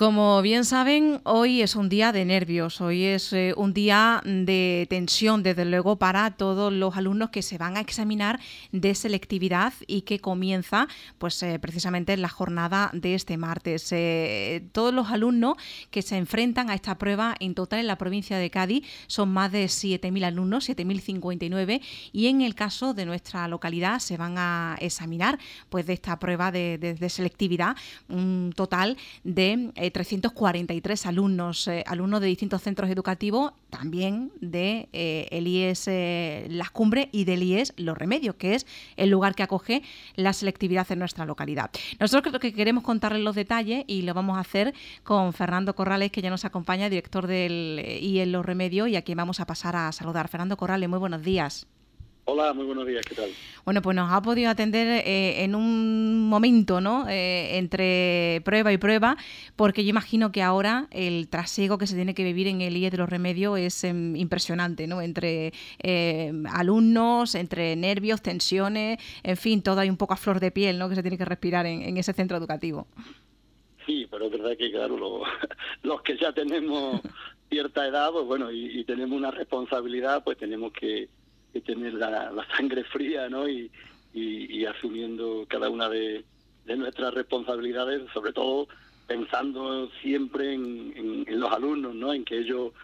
Como bien saben, hoy es un día de nervios, hoy es un día de tensión, desde luego, para todos los alumnos que se van a examinar de selectividad y que comienza pues precisamente en la jornada de este martes. Todos los alumnos que se enfrentan a esta prueba en total en la provincia de Cádiz son más de 7.000 alumnos, 7.059, y en el caso de nuestra localidad se van a examinar pues de esta prueba de selectividad un total de 343 alumnos, alumnos de distintos centros educativos, también de el IES Las Cumbres y del IES Los Remedios, que es el lugar que acoge la selectividad en nuestra localidad. Nosotros creo que queremos contarles los detalles y lo vamos a hacer con Fernando Corrales, que ya nos acompaña, director del IES Los Remedios, y a quien vamos a pasar a saludar. Fernando Corrales, muy buenos días. Hola, muy buenos días, ¿qué tal? Bueno, pues nos ha podido atender en un momento, ¿no? Entre prueba y prueba, porque yo imagino que ahora el trasiego que se tiene que vivir en el IES de Los Remedios es impresionante, ¿no? Entre alumnos, entre nervios, tensiones, en fin, todo hay un poco a flor de piel, ¿no? Que se tiene que respirar en ese centro educativo. Sí, pero es verdad que, claro, los que ya tenemos cierta edad, pues bueno, y tenemos una responsabilidad, pues tenemos que tener la sangre fría, ¿no? Y asumiendo cada una de nuestras responsabilidades, sobre todo pensando siempre en los alumnos, ¿no? En que ellos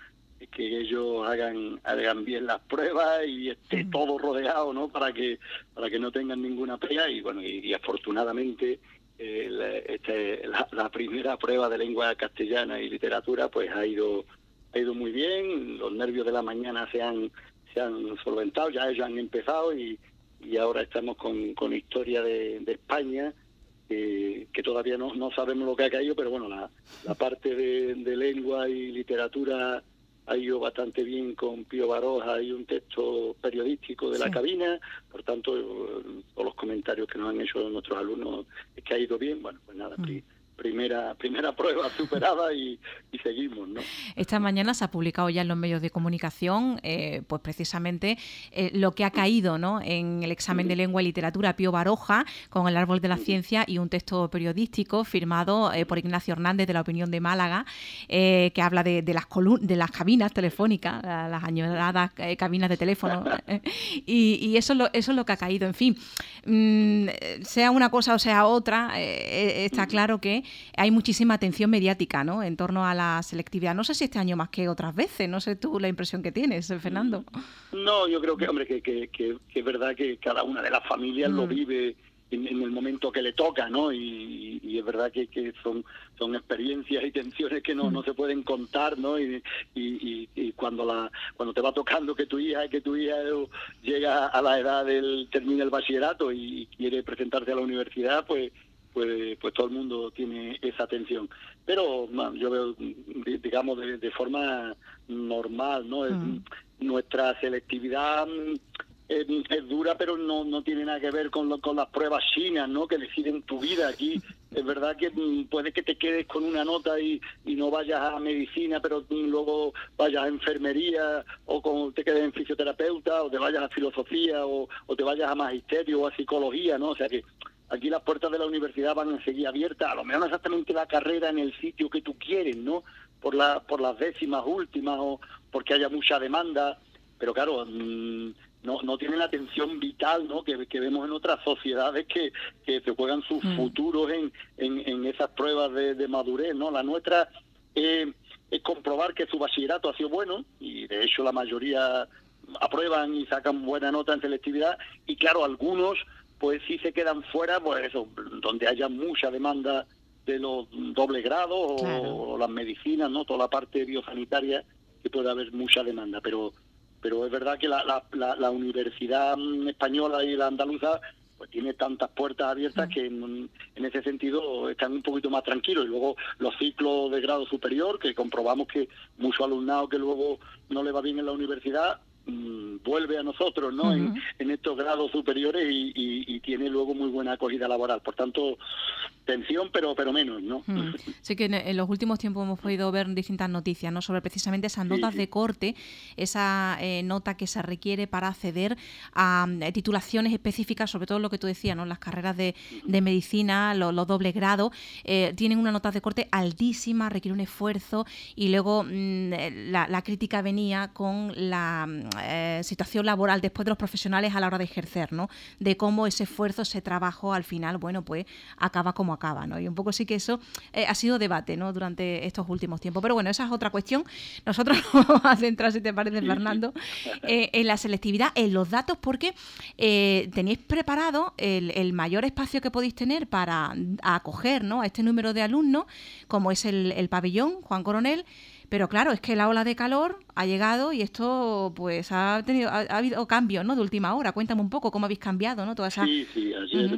hagan bien las pruebas y esté todo rodeado, ¿no? Para que no tengan ninguna pega. Y bueno, y afortunadamente la primera prueba de lengua castellana y literatura pues ha ido muy bien. Los nervios de la mañana se han solventado, ya ellos han empezado y ahora estamos con historia de España, que todavía no sabemos lo que ha caído, pero bueno, la parte de lengua y literatura ha ido bastante bien con Pío Baroja. Hay un texto periodístico de la cabina, por tanto, todos los comentarios que nos han hecho nuestros alumnos es que ha ido bien. Bueno, pues nada, primera prueba superada y seguimos, ¿no? Esta mañana se ha publicado ya en los medios de comunicación pues precisamente lo que ha caído, ¿no? En el examen de lengua y literatura Pío Baroja, con el árbol de la ciencia, y un texto periodístico firmado por Ignacio Hernández de La Opinión de Málaga, que habla de las cabinas telefónicas, las añoradas cabinas de teléfono, y eso es lo que ha caído. En fin, sea una cosa o sea otra, está claro que hay muchísima atención mediática, ¿no? En torno a la selectividad. No sé si este año más que otras veces, no sé tú la impresión que tienes, Fernando. No, yo creo que, hombre, que es verdad que cada una de las familias lo vive en el momento que le toca, ¿no? Y es verdad que son experiencias y tensiones que no se pueden contar, ¿no? Y cuando te va tocando que tu hija llega a la edad termina el bachillerato y quiere presentarse a la universidad, pues todo el mundo tiene esa tensión. Pero yo veo, digamos, de forma normal, ¿no? Nuestra selectividad es dura, pero no tiene nada que ver con las pruebas chinas, ¿no? Que deciden tu vida. Aquí es verdad que puede que te quedes con una nota y no vayas a medicina, pero luego vayas a enfermería, o te quedes en fisioterapeuta, o te vayas a filosofía, o te vayas a magisterio o a psicología, ¿no? O sea que aquí las puertas de la universidad van a seguir abiertas, a lo mejor no exactamente la carrera en el sitio que tú quieres, ¿no? Por las décimas últimas o porque haya mucha demanda, pero claro, no tienen la atención vital, ¿no? Que vemos en otras sociedades que se juegan sus futuros en esas pruebas de madurez, ¿no? La nuestra es comprobar que su bachillerato ha sido bueno, y de hecho la mayoría aprueban y sacan buena nota en selectividad, y claro, algunos pues sí se quedan fuera, pues eso, donde haya mucha demanda de los doble grados, claro, o las medicinas, ¿no? Toda la parte biosanitaria, que puede haber mucha demanda, pero es verdad que la universidad española y la andaluza pues tiene tantas puertas abiertas que en ese sentido están un poquito más tranquilos. Y luego los ciclos de grado superior, que comprobamos que mucho alumnado que luego no le va bien en la universidad vuelve a nosotros, ¿no? En estos grados superiores y tiene luego muy buena acogida laboral. Por tanto, tensión, pero menos, ¿no? Sí que en los últimos tiempos hemos podido ver distintas noticias, ¿no? Sobre precisamente esas notas de corte, esa nota que se requiere para acceder a titulaciones específicas, sobre todo lo que tú decías, ¿no? Las carreras de medicina, los dobles grados, tienen una nota de corte altísima, requiere un esfuerzo, y luego la crítica venía con la situación laboral después de los profesionales a la hora de ejercer, ¿no? De cómo ese esfuerzo, ese trabajo, al final, bueno, pues acaba como acaba, ¿no? Y un poco sí que eso ha sido debate, ¿no? Durante estos últimos tiempos. Pero bueno, esa es otra cuestión. Nosotros nos vamos a centrar, si te parece, Fernando, en la selectividad, en los datos, porque tenéis preparado el mayor espacio que podéis tener para acoger, ¿no? A este número de alumnos, como es el pabellón Juan Coronel. Pero claro, es que la ola de calor ha llegado y esto pues ha habido cambios, ¿no? De última hora. Cuéntame un poco cómo habéis cambiado, ¿no? Toda esa... Sí,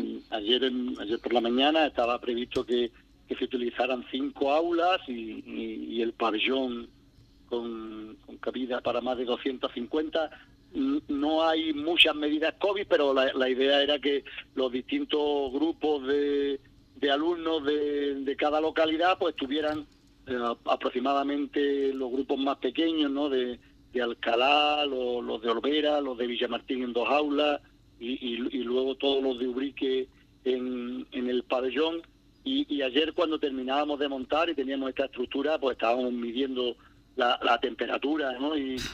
ayer por la mañana estaba previsto que se utilizaran 5 aulas y el pabellón con cabida para más de 250. No hay muchas medidas COVID, pero la idea era que los distintos grupos de alumnos de cada localidad pues tuvieran aproximadamente los grupos más pequeños, ¿no? De Alcalá, los de Olvera, los de Villamartín en 2 aulas y luego todos los de Ubrique en el pabellón. Y ayer, cuando terminábamos de montar y teníamos esta estructura, pues estábamos midiendo la temperatura, ¿no?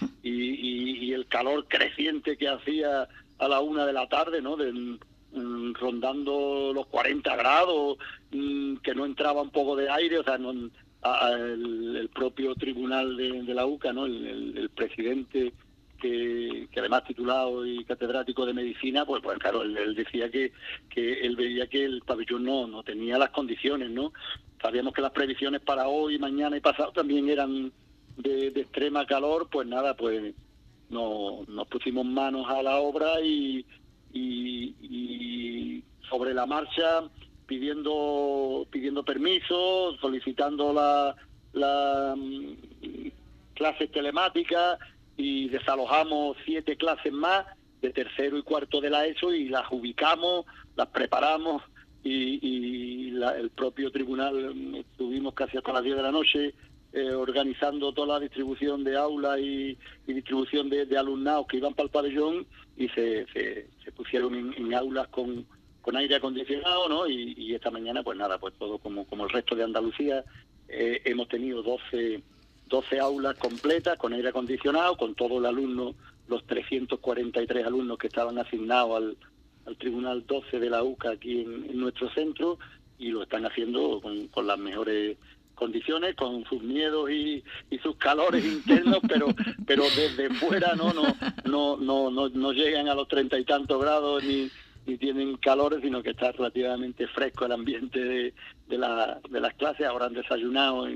Y el calor creciente que hacía a la 1 de la tarde, ¿no? Rondando los 40 grados, que no entraba un poco de aire, o sea, el propio tribunal de la UCA, ¿no? El presidente, que además titulado y catedrático de medicina, pues claro, él decía que él veía que el pabellón no tenía las condiciones, ¿no? Sabíamos que las previsiones para hoy, mañana y pasado también eran de extrema calor. Pues nada, pues nos pusimos manos a la obra y sobre la marcha pidiendo permisos, solicitando la clases telemáticas, y desalojamos 7 clases más de tercero y cuarto de la ESO y las ubicamos, las preparamos y el propio tribunal estuvimos casi hasta las 10 de la noche organizando toda la distribución de aulas y distribución de alumnados que iban para el pabellón, y se pusieron en aulas con aire acondicionado, ¿no? Y esta mañana, pues nada, pues todo como el resto de Andalucía, hemos tenido 12 aulas completas con aire acondicionado, con todo el alumno, los 343 alumnos que estaban asignados al Tribunal 12 de la UCA aquí en nuestro centro, y lo están haciendo con las mejores condiciones, con sus miedos y sus calores internos, pero desde fuera no llegan a los 30 y tantos grados ni tienen calores, sino que está relativamente fresco el ambiente de las clases. Ahora han desayunado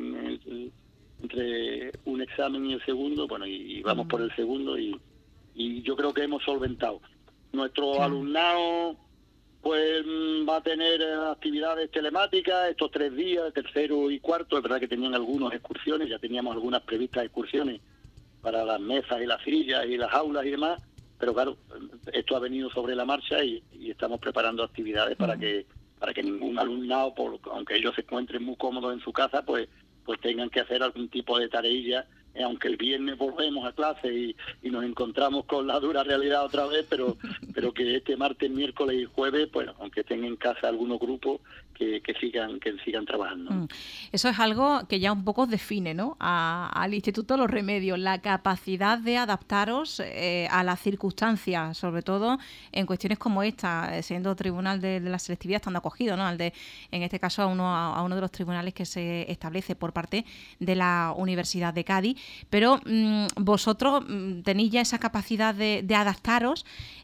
entre un examen y el segundo, bueno, y vamos por el segundo, y yo creo que hemos solventado. Nuestro alumnado pues va a tener actividades telemáticas estos 3 días, tercero y cuarto. Es verdad que tenían algunas excursiones, ya teníamos algunas previstas excursiones para las mesas y las sillas y las aulas y demás, pero claro, esto ha venido sobre la marcha y estamos preparando actividades para que ningún alumnado, aunque ellos se encuentren muy cómodos en su casa, pues tengan que hacer algún tipo de tareilla, aunque el viernes volvemos a clase y nos encontramos con la dura realidad otra vez, pero que este martes, miércoles y jueves, pues aunque estén en casa algunos grupos, que sigan trabajando. Eso es algo que ya un poco define, ¿no?, al Instituto Los Remedios, la capacidad de adaptaros a las circunstancias, sobre todo en cuestiones como esta, siendo tribunal de la selectividad, estando acogido, ¿no?, en este caso a uno de los tribunales que se establece por parte de la Universidad de Cádiz. Pero vosotros tenéis ya esa capacidad de adaptaros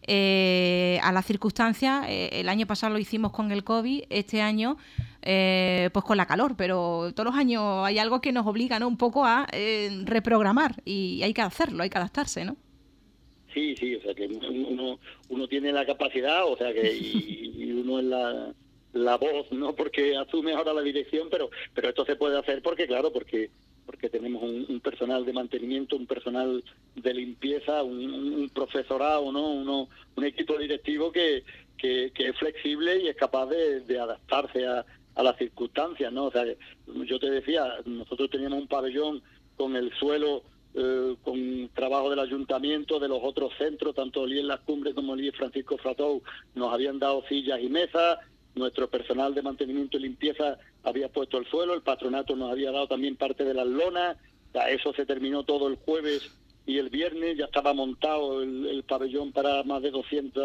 a las circunstancias. El año pasado lo hicimos con el COVID, este año pues con la calor, pero todos los años hay algo que nos obliga, ¿no?, un poco a reprogramar, y hay que hacerlo, hay que adaptarse, ¿no? Sí, o sea que uno tiene la capacidad, o sea que y uno es la voz, ¿no?, porque asume ahora la dirección, pero esto se puede hacer porque porque tenemos un personal de mantenimiento, un personal de limpieza, un profesorado, ¿no? Un equipo directivo que es flexible y es capaz de adaptarse a las circunstancias, ¿no? O sea, yo te decía, nosotros teníamos un pabellón con el suelo, con trabajo del ayuntamiento, de los otros centros, tanto el IES Las Cumbres como el IES Francisco Fratou, nos habían dado sillas y mesas, nuestro personal de mantenimiento y limpieza había puesto el suelo, el patronato nos había dado también parte de las lonas, eso se terminó todo el jueves y el viernes, ya estaba montado el pabellón para más de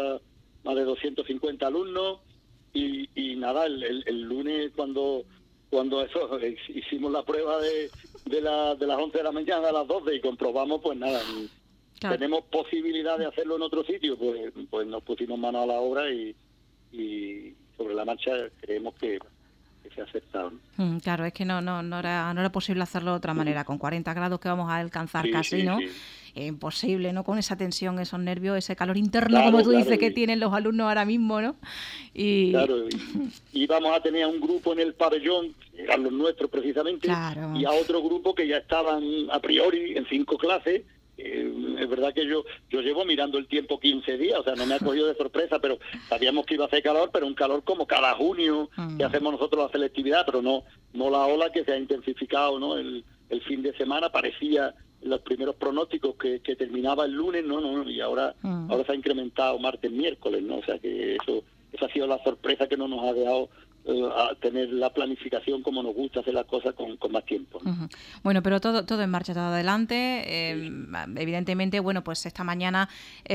250 alumnos, y nada, el lunes cuando eso hicimos la prueba de las 11 de la mañana a las 12 y comprobamos, pues nada, claro, tenemos posibilidad de hacerlo en otro sitio, pues nos pusimos manos a la obra y sobre la marcha creemos que se ha aceptado, ¿no? Claro, es que no era posible hacerlo de otra manera, con 40 grados que vamos a alcanzar casi, ¿no? Sí. Imposible, ¿no? Con esa tensión, esos nervios, ese calor interno, claro, como tú dices, que tienen los alumnos ahora mismo, ¿no? Claro, y vamos a tener a un grupo en el pabellón, eran los nuestros precisamente, claro, y a otro grupo que ya estaban a priori en 5 clases. Es verdad que yo llevo mirando el tiempo 15 días, o sea, no me ha cogido de sorpresa, pero sabíamos que iba a hacer calor, pero un calor como cada junio que hacemos nosotros la selectividad, pero no la ola que se ha intensificado, ¿no? El fin de semana parecía los primeros pronósticos que terminaba el lunes, no, y ahora se ha incrementado martes, miércoles, ¿no? O sea que esa ha sido la sorpresa que no nos ha dejado a tener la planificación como nos gusta hacer las cosas con más tiempo, ¿no? Bueno, pero todo en marcha, todo adelante. Evidentemente, bueno, pues esta mañana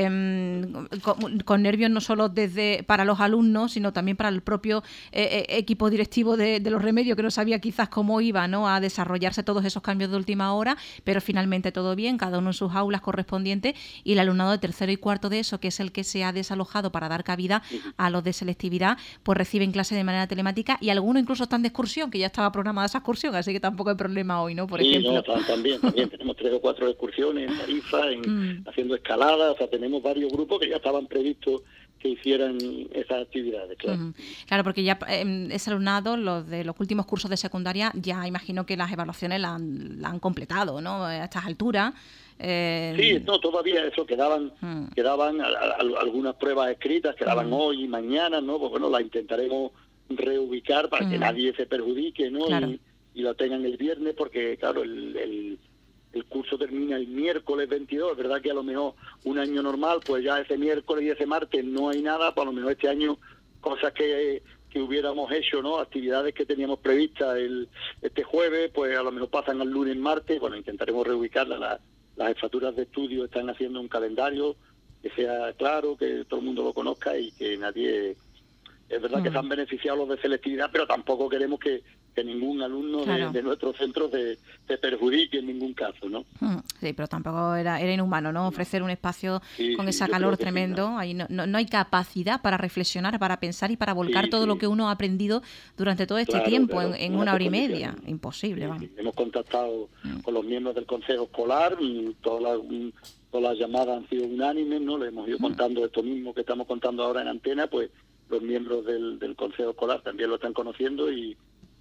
con nervios no solo para los alumnos, sino también para el propio equipo directivo de los Remedios, que no sabía quizás cómo iba, ¿no?, a desarrollarse todos esos cambios de última hora, pero finalmente todo bien, cada uno en sus aulas correspondientes, y el alumnado de tercero y cuarto de eso, que es el que se ha desalojado para dar cabida a los de selectividad, pues reciben clase de manera telemática, y algunos incluso están de excursión, que ya estaba programada esa excursión, así que tampoco hay problema hoy, ¿no? Por ejemplo. No, también tenemos 3 o 4 excursiones en Tarifa, haciendo escaladas, o sea, tenemos varios grupos que ya estaban previstos que hicieran esas actividades, claro. Claro, porque ya ese alumnado, los de los últimos cursos de secundaria, ya imagino que las evaluaciones la han completado, ¿no?, a estas alturas. Sí, no, todavía eso quedaban algunas pruebas escritas, quedaban hoy y mañana, ¿no? Pues bueno, las intentaremos reubicar para que nadie se perjudique, ¿no? Claro. Y lo tengan el viernes, porque claro, el curso termina el miércoles 22, es verdad que a lo mejor un año normal, pues ya ese miércoles y ese martes no hay nada, pues a lo mejor este año cosas que hubiéramos hecho, ¿no?, actividades que teníamos previstas este jueves, pues a lo mejor pasan al lunes, martes. Bueno, intentaremos reubicarlas. Las jefaturas de estudio están haciendo un calendario que sea claro, que todo el mundo lo conozca y que nadie... Es verdad que se han beneficiado los de selectividad, pero tampoco queremos que ningún alumno de nuestros centros se perjudique en ningún caso, ¿no? Sí, pero tampoco era inhumano, ¿no?, ofrecer un espacio con ese calor tremendo. Ahí no hay capacidad para reflexionar, para pensar y para volcar todo lo que uno ha aprendido durante todo este tiempo en una hora y media. Imposible, vamos. Hemos contactado con los miembros del Consejo Escolar, todas las llamadas han sido unánimes, ¿no? Le hemos ido contando esto mismo que estamos contando ahora en antena, pues los miembros del Consejo Escolar también lo están conociendo y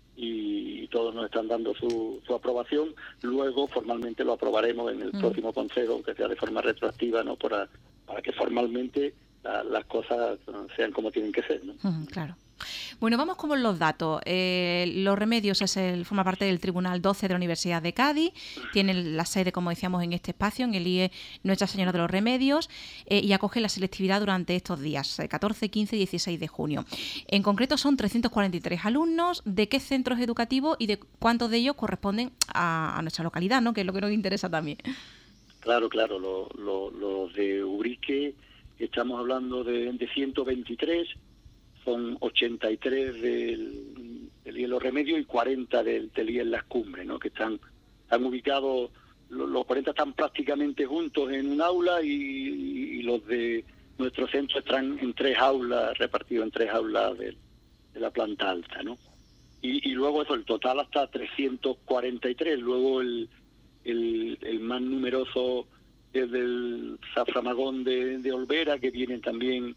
todos nos están dando su aprobación. Luego formalmente lo aprobaremos en el próximo Consejo, aunque sea de forma retroactiva, ¿no?, para que formalmente las cosas sean como tienen que ser, ¿no? Claro. Bueno, vamos con los datos. Los Remedios forma parte del Tribunal 12 de la Universidad de Cádiz. Tiene la sede, como decíamos, en este espacio, en el IE Nuestra Señora de los Remedios, y acoge la selectividad durante estos días, 14, 15 y 16 de junio. En concreto son 343 alumnos. ¿De qué centros educativos y de cuántos de ellos corresponden a nuestra localidad, ¿no?, que es lo que nos interesa también? Claro, los de Ubrique, estamos hablando de 123, son 83 del IES Los Remedios y 40 del IES Las Cumbres, ¿no?, que están ubicados, los 40 están prácticamente juntos en un aula y los de nuestro centro están en 3 aulas, repartidos en 3 aulas de la planta alta, ¿no? Y luego eso, el total hasta 343, luego el más numeroso es del Zaframagón de Olvera, que vienen también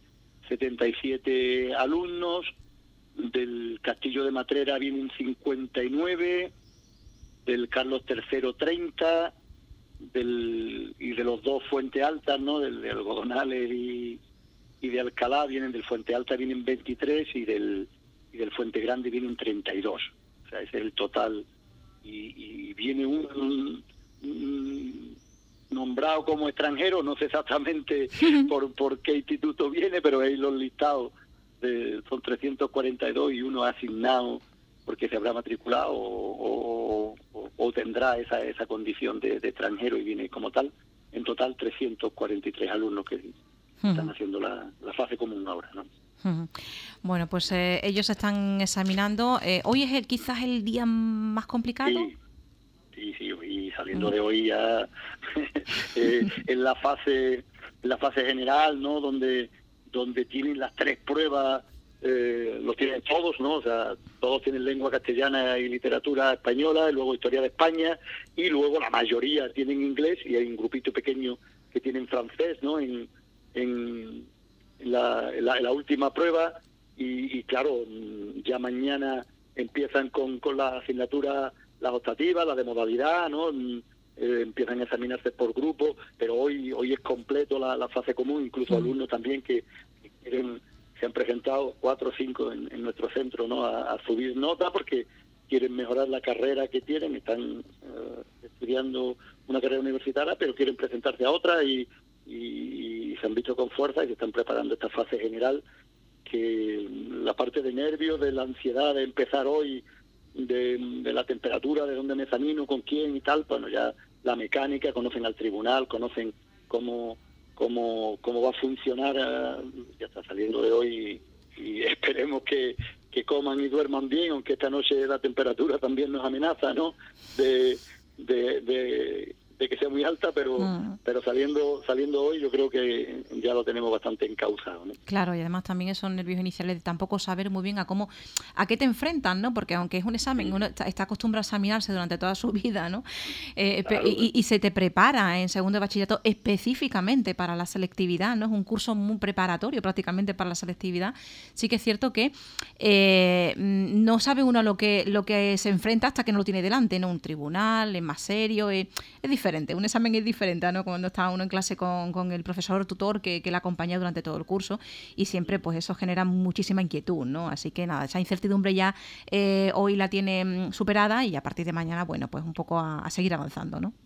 77 alumnos, del Castillo de Matrera vienen 59, del Carlos III 30, y de los dos Fuente Altas, ¿no? Del de Algodonales y de Alcalá vienen, del Fuente Alta vienen 23 y del Fuente Grande vienen 32. O sea, ese es el total. Y viene un nombrado como extranjero, no sé exactamente por qué instituto viene, pero ahí los listados son 342 y uno asignado porque se habrá matriculado o tendrá esa condición de extranjero y viene como tal. En total 343 alumnos que están haciendo la fase común ahora, ¿no? Bueno, pues ellos están examinando. ¿Hoy es quizás el día más complicado? Sí, y saliendo de hoy ya en la fase general, ¿no? Donde tienen las 3 pruebas, los tienen todos, ¿no? O sea, todos tienen lengua castellana y literatura española, y luego historia de España, y luego la mayoría tienen inglés, y hay un grupito pequeño que tienen francés, ¿no? En la última prueba, y claro, ya mañana empiezan con la asignatura, las optativas, las de modalidad, ¿no? Empiezan a examinarse por grupo, pero hoy es completo la fase común, incluso alumnos también que se han presentado 4 o 5 en nuestro centro, ¿no? A subir nota porque quieren mejorar la carrera que tienen, están estudiando una carrera universitaria, pero quieren presentarse a otra y se han visto con fuerza y se están preparando esta fase general, que la parte de nervios, de la ansiedad de empezar hoy, de la temperatura, de dónde me examino, con quién y tal, bueno, ya la mecánica, conocen al tribunal, conocen cómo va a funcionar, ya está saliendo de hoy y esperemos que coman y duerman bien, aunque esta noche la temperatura también nos amenaza, ¿no? De que sea muy alta, pero saliendo hoy yo creo que ya lo tenemos bastante encauzado, ¿no? Claro, y además también esos nervios iniciales de tampoco saber muy bien a qué te enfrentan, ¿no? Porque aunque es un examen, uno está acostumbrado a examinarse durante toda su vida, ¿no? Claro. Y se te prepara en segundo de bachillerato específicamente para la selectividad, ¿no? Es un curso muy preparatorio prácticamente para la selectividad. Sí que es cierto que no sabe uno lo que se enfrenta hasta que no lo tiene delante, ¿no? Un tribunal es más serio, es diferente. Un examen es diferente, ¿no? Cuando está uno en clase con el profesor o tutor que le acompaña durante todo el curso, y siempre pues eso genera muchísima inquietud, ¿no? Así que nada, esa incertidumbre ya hoy la tiene superada y a partir de mañana, bueno, pues un poco a seguir avanzando, ¿no?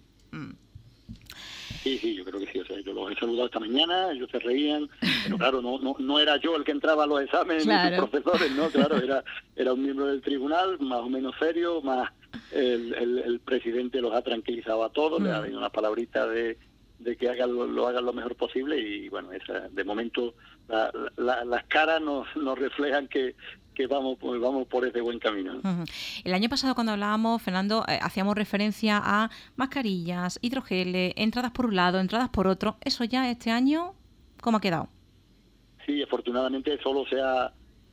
Sí, yo creo que sí. O sea, yo los he saludado esta mañana, ellos se reían, pero claro, no era yo el que entraba a los exámenes, claro, ni sus profesores, ¿no? Claro, era un miembro del tribunal, más o menos serio, más el presidente los ha tranquilizado a todos, le ha dado una palabrita de que lo hagan lo mejor posible, y bueno, de momento las caras nos reflejan que vamos por ese buen camino, ¿no? El año pasado, cuando hablábamos, Fernando, hacíamos referencia a mascarillas, hidrogeles, entradas por un lado, entradas por otro. ¿Eso ya este año cómo ha quedado? Sí, afortunadamente solo se ha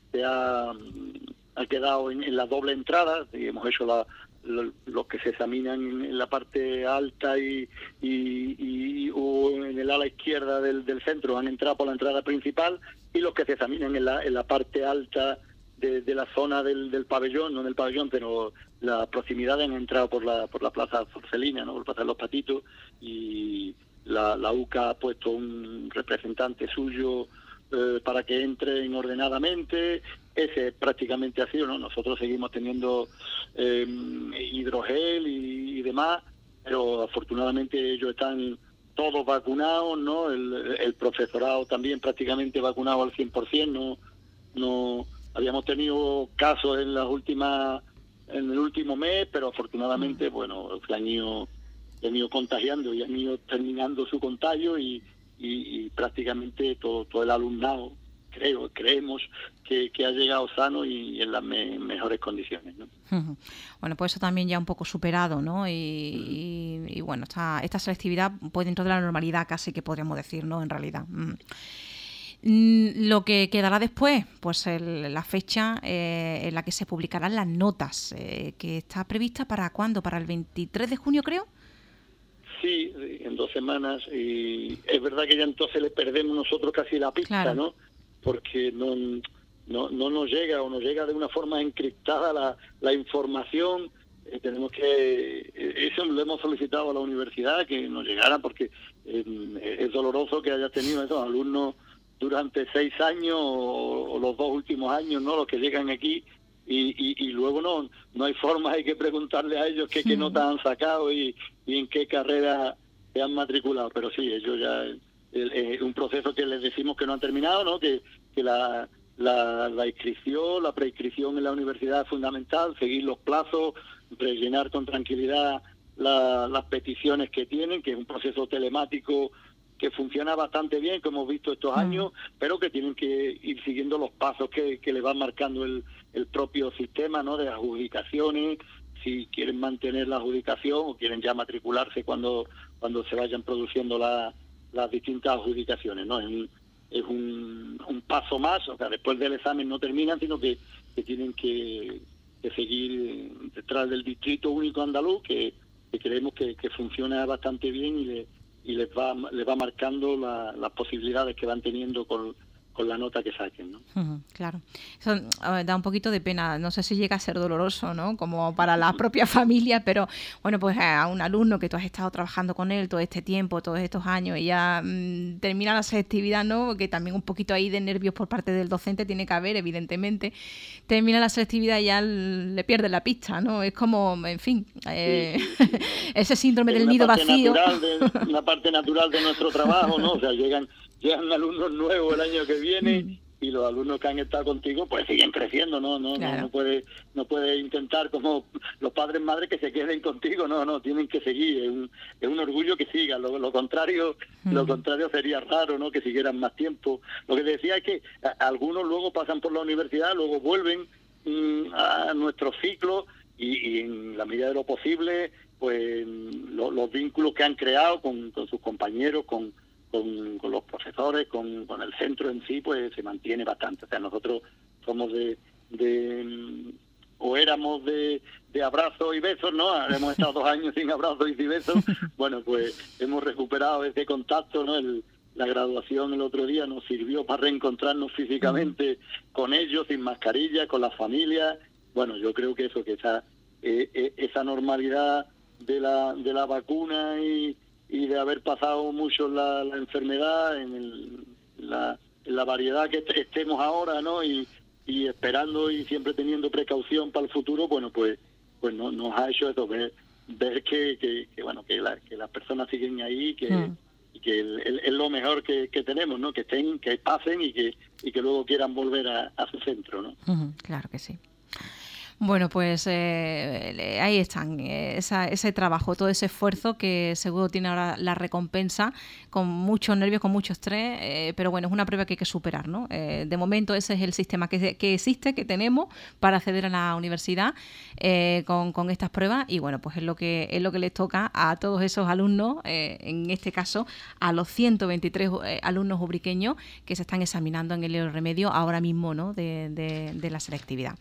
quedado en la doble entrada, y hemos hecho los que se examinan en la parte alta o en el ala izquierda del centro han entrado por la entrada principal, y los que se examinan en la parte alta de la zona del pabellón, no en el pabellón, pero la proximidad, han entrado por la plaza Forcelina, ¿no? Por Plaza de los Patitos, y la UCA ha puesto un representante suyo para que entren ordenadamente. Ese prácticamente ha sido, ¿no? Nosotros seguimos teniendo hidrogel y demás, pero afortunadamente ellos están todos vacunados, ¿no? El profesorado también prácticamente vacunado al 100%, no habíamos tenido casos en el último mes, pero afortunadamente, bueno, se han ido contagiando y han ido terminando su contagio, y prácticamente todo el alumnado creemos que ha llegado sano y en las mejores condiciones, ¿no? Bueno, pues eso también ya un poco superado, ¿no? Y bueno, esta selectividad pues dentro de la normalidad casi que podríamos decir, ¿no? En realidad. Lo que quedará después, pues la fecha en la que se publicarán las notas, que está prevista ¿para cuándo? ¿Para el 23 de junio, creo? Sí, en 2 semanas, y es verdad que ya entonces le perdemos nosotros casi la pista, claro, ¿no? Porque no nos llega, o nos llega de una forma encriptada la información, tenemos que, eso lo hemos solicitado a la universidad, que nos llegara, porque es doloroso que hayas tenido esos alumnos durante 6 años o los 2 últimos años, ¿no? Los que llegan aquí y luego no hay forma, hay que preguntarle a ellos qué notas han sacado y en qué carrera se han matriculado. Pero sí, ellos ya es un proceso que les decimos que no han terminado, ¿no? Que la inscripción, la preinscripción en la universidad es fundamental, seguir los plazos, rellenar con tranquilidad las peticiones que tienen, que es un proceso telemático que funciona bastante bien, como hemos visto estos años, pero que tienen que ir siguiendo los pasos que le va marcando el propio sistema, ¿no? De adjudicaciones, si quieren mantener la adjudicación o quieren ya matricularse cuando se vayan produciendo las distintas adjudicaciones, ¿no? Es un paso más, o sea, después del examen no terminan, sino que tienen que seguir detrás del Distrito Único Andaluz, que creemos que funciona bastante bien y les va marcando las posibilidades que van teniendo con la nota que saquen, ¿no? Claro. Eso da un poquito de pena. No sé si llega a ser doloroso, ¿no? Como para la propia familia, pero bueno, pues a un alumno que tú has estado trabajando con él todo este tiempo, todos estos años, y ya termina la selectividad, ¿no? Que también un poquito ahí de nervios por parte del docente tiene que haber, evidentemente. Termina la selectividad y ya le pierde la pista, ¿no? Es como, en fin, ese síndrome del nido vacío. Una parte natural de nuestro trabajo, ¿no? O sea, llegan alumnos nuevos el año que viene y los alumnos que han estado contigo pues siguen creciendo, claro. no puede intentar como los padres madres que se queden contigo, no tienen que seguir, es un orgullo que sigan, lo contrario sería raro, ¿no? Que siguieran más tiempo. Lo que decía es que algunos luego pasan por la universidad, luego vuelven a nuestro ciclo y en la medida de lo posible pues los vínculos que han creado con sus compañeros, con los profesores, con el centro en sí, pues se mantiene bastante. O sea, nosotros somos o éramos de abrazos y besos, ¿no? Hemos estado 2 años sin abrazos y sin besos. Bueno, pues hemos recuperado ese contacto, ¿no? La graduación el otro día nos sirvió para reencontrarnos físicamente con ellos, sin mascarilla, con las familias. Bueno, yo creo que eso, que esa normalidad de la vacuna y de haber pasado mucho la enfermedad en la variedad que estemos ahora, ¿no? Y esperando y siempre teniendo precaución para el futuro, bueno, pues no, nos ha hecho eso, ver que las personas siguen ahí, y que es lo mejor que tenemos, ¿no? Que pasen y que luego quieran volver a su centro, ¿no? Claro que sí. Bueno, pues ahí están, ese trabajo, todo ese esfuerzo que seguro tiene ahora la recompensa, con muchos nervios, con mucho estrés, pero bueno, es una prueba que hay que superar, ¿no? De momento ese es el sistema que existe, que tenemos para acceder a la universidad con estas pruebas, y bueno, pues es lo que les toca a todos esos alumnos, en este caso a los 123 alumnos ubriqueños que se están examinando en el remedio ahora mismo, ¿no? de la selectividad.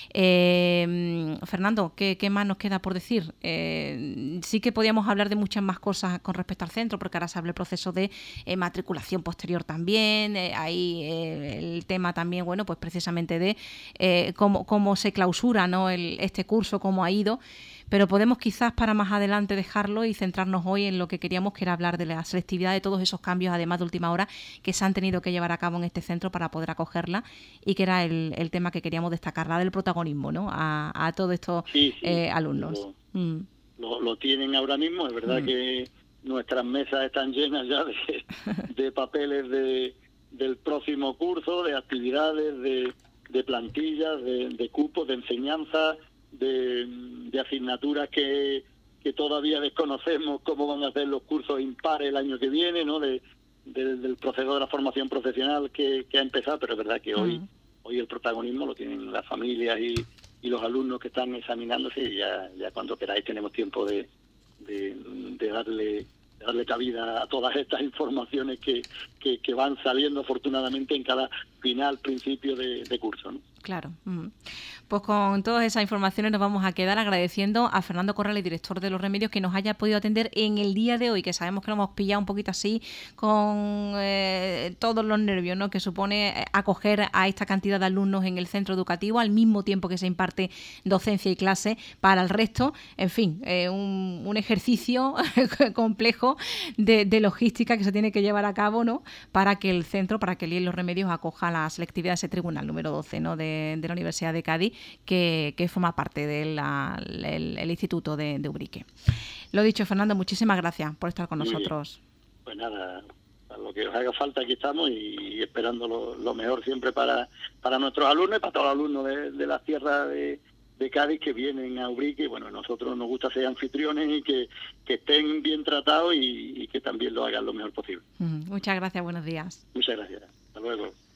Fernando, ¿qué más nos queda por decir? Sí que podíamos hablar de muchas más cosas con respecto al centro, porque ahora se habla del proceso de matriculación posterior también, hay el tema también, bueno, pues precisamente de cómo se clausura, ¿no? este curso, cómo ha ido, pero podemos quizás para más adelante dejarlo y centrarnos hoy en lo que queríamos, que era hablar de la selectividad, de todos esos cambios, además de última hora, que se han tenido que llevar a cabo en este centro para poder acogerla, y que era el tema que queríamos destacar, la del protagonismo, ¿no? a todos estos alumnos. Lo tienen ahora mismo, es verdad que nuestras mesas están llenas ya de papeles del próximo curso, de actividades, de plantillas, de cupos, de enseñanza, de asignaturas que todavía desconocemos cómo van a ser los cursos impares el año que viene, ¿no? Del proceso de la formación profesional que ha empezado, pero es verdad que hoy el protagonismo lo tienen las familias y los alumnos que están examinándose, y ya cuando queráis tenemos tiempo de darle cabida a todas estas informaciones que van saliendo afortunadamente en cada principio de curso, ¿no? Claro. Pues con todas esas informaciones nos vamos a quedar agradeciendo a Fernando Corrales, director de Los Remedios, que nos haya podido atender en el día de hoy, que sabemos que lo hemos pillado un poquito así con todos los nervios, ¿no?, que supone acoger a esta cantidad de alumnos en el centro educativo al mismo tiempo que se imparte docencia y clase para el resto. En fin, un ejercicio complejo de logística que se tiene que llevar a cabo, ¿no?, para que el centro, para que el IES Los Remedios acoja la selectividad de ese tribunal número 12, ¿no?, de la Universidad de Cádiz, que forma parte del Instituto de Ubrique. Lo dicho, Fernando, muchísimas gracias por estar con nosotros. Pues nada, a lo que os haga falta aquí estamos y esperando lo mejor siempre para nuestros alumnos y para todos los alumnos de la tierra de Cádiz que vienen a Ubrique. Y bueno, a nosotros nos gusta ser anfitriones y que estén bien tratados y que también lo hagan lo mejor posible. Muchas gracias, buenos días. Muchas gracias. Hasta luego.